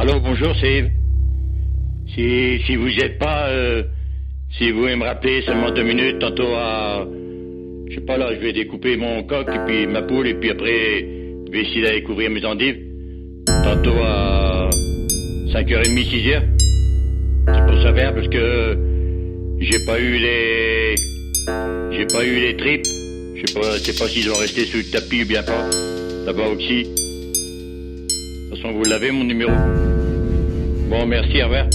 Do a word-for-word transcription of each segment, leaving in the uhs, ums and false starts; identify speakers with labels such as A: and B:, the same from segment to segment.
A: Allô, bonjour, c'est Yves. Si, si vous n'êtes pas, euh, si vous voulez me rappeler seulement deux minutes, tantôt à, je sais pas là, je vais découper mon coq et puis ma poule et puis après, je vais essayer d'aller couvrir mes endives. Tantôt à cinq heures trente, six heures. C'est pour savoir parce que j'ai pas eu les, j'ai pas eu les tripes. Je sais pas, je sais pas s'ils ont resté sous le tapis ou bien pas. Là-bas aussi. De toute façon, vous l'avez mon numéro. Bon, merci, au revoir.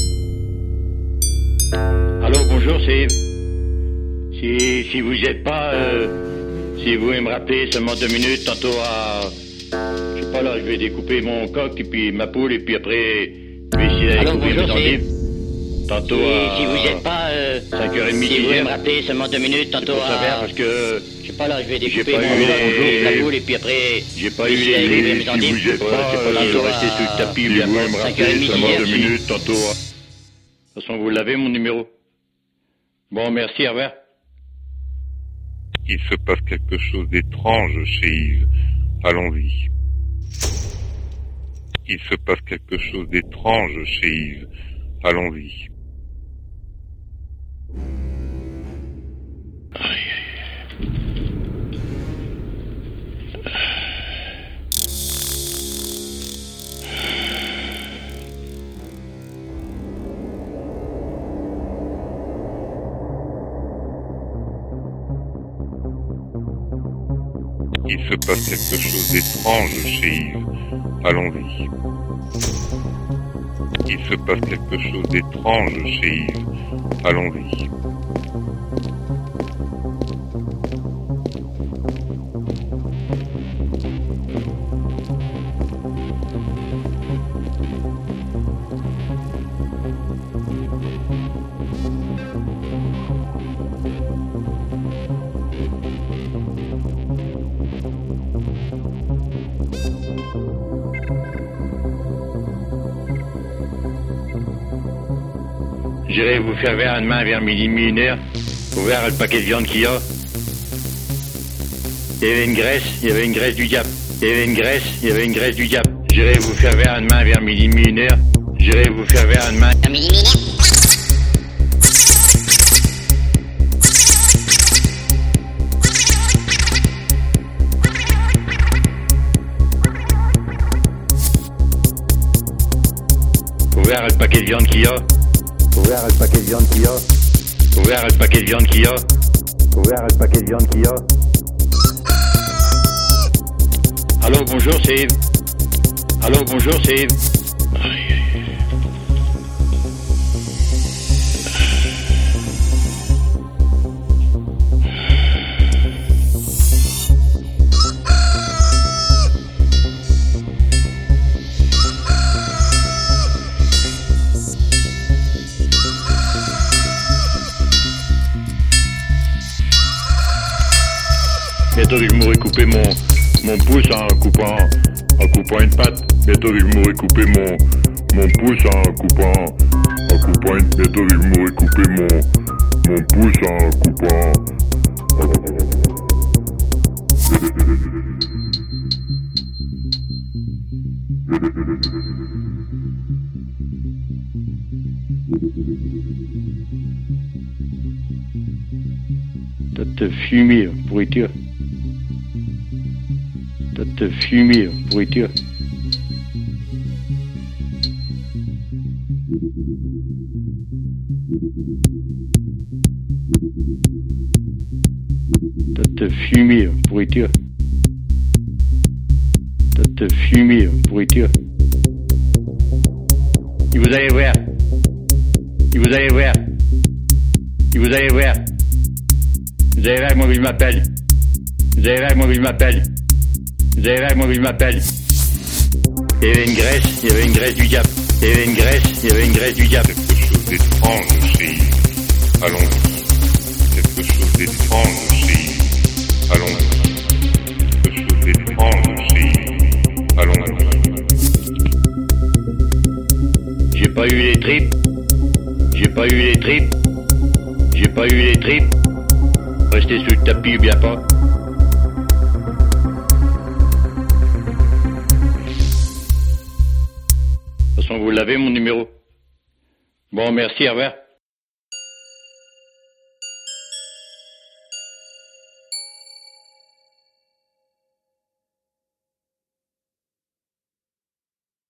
A: Allô, bonjour, c'est Yves. Si, si vous n'êtes pas, euh, si vous voulez me rappeler seulement deux minutes, tantôt à, je sais pas là, je vais découper mon coq et puis ma poule et puis après, je vais essayer d'aller couvrir mes endives. Tantôt
B: si,
A: à
B: si vous n'êtes pas, euh,
A: cinq heures trente,
B: si
A: six
B: vous voulez
A: heures.
B: me rappeler seulement deux minutes, tantôt
A: Pour savoir
B: à,
A: parce que
B: je sais pas là, je vais
A: j'ai
B: découper
A: pas
B: mon
A: eu
B: coq
A: les-
B: et la poule et puis après,
A: j'ai pas
B: je
A: eu
B: vais
A: les
B: essayer d'aller
A: tripes.
B: couvrir mes
A: Si
B: endives.
A: vous êtes pas, c'est pas si
B: Tantôt
A: vous restez
B: à
A: sous le tapis,
C: Si
A: bien
C: vous
A: pas.
C: me
B: cinq
C: rappelez
B: heures trente,
C: seulement
B: six heures.
C: deux minutes, tantôt.
A: De toute façon, vous l'avez mon numéro. Bon, merci, au revoir.
C: Il se passe quelque chose d'étrange chez Yves. Allons-y. Il se passe quelque chose d'étrange chez Yves. Allons-y. Il se passe quelque chose d'étrange chez Yves. Allons-y. Il se passe quelque chose d'étrange chez Yves. Allons-y.
A: J'irai vous faire vers demain vers midi, midi, une heure, pour voir le paquet de viande qu'il y a. Il y avait une graisse, il y avait une graisse du diable. Il y avait une graisse, il y avait une graisse du diable. J'irai vous faire vers demain vers midi, midi, une heure. J'irai vous faire vers demain. Pour voir le paquet de viande qu'il y a. Pour voir le paquet de viande qu'il y a. Pour voir le paquet de viande qu'il y a. Pour voir le paquet de viande qu'il y a. Allô, bonjour, c'est Yves. Allô, bonjour, c'est Yves.
C: Bientôt je m'aurais coupé mon, mon pouce en coupant, en coupant une patte. Bientôt je m'aurais coupé mon, mon pouce en coupant, en coupant une, bientôt je m'aurais coupé mon, mon pouce en coupant.
A: T'as te fumier, pourriture. T'as te fumier, pourriture. T'as te fumier, pourriture. T'as te fumier, pourriture. Et vous allez voir. Et vous allez voir. Et vous allez voir. Vous allez voir comment il m'appelle. Vous allez voir comment il m'appelle. Vous allez voir comment il m'appelle. Il y avait une graisse, il y avait une graisse du diable. Il y avait une graisse, il y avait une graisse du diable.
C: Quelque chose d'étrange chez Yves. Allons-y. Quelque chose d'étrange chez Yves. Allons-y. Quelque chose d'étrange chez Yves. Allons-y.
A: J'ai pas eu les tripes. J'ai pas eu les tripes. J'ai pas eu les tripes. Restez sous le tapis ou bien pas. De toute façon, vous l'avez mon numéro? Bon, merci, au revoir.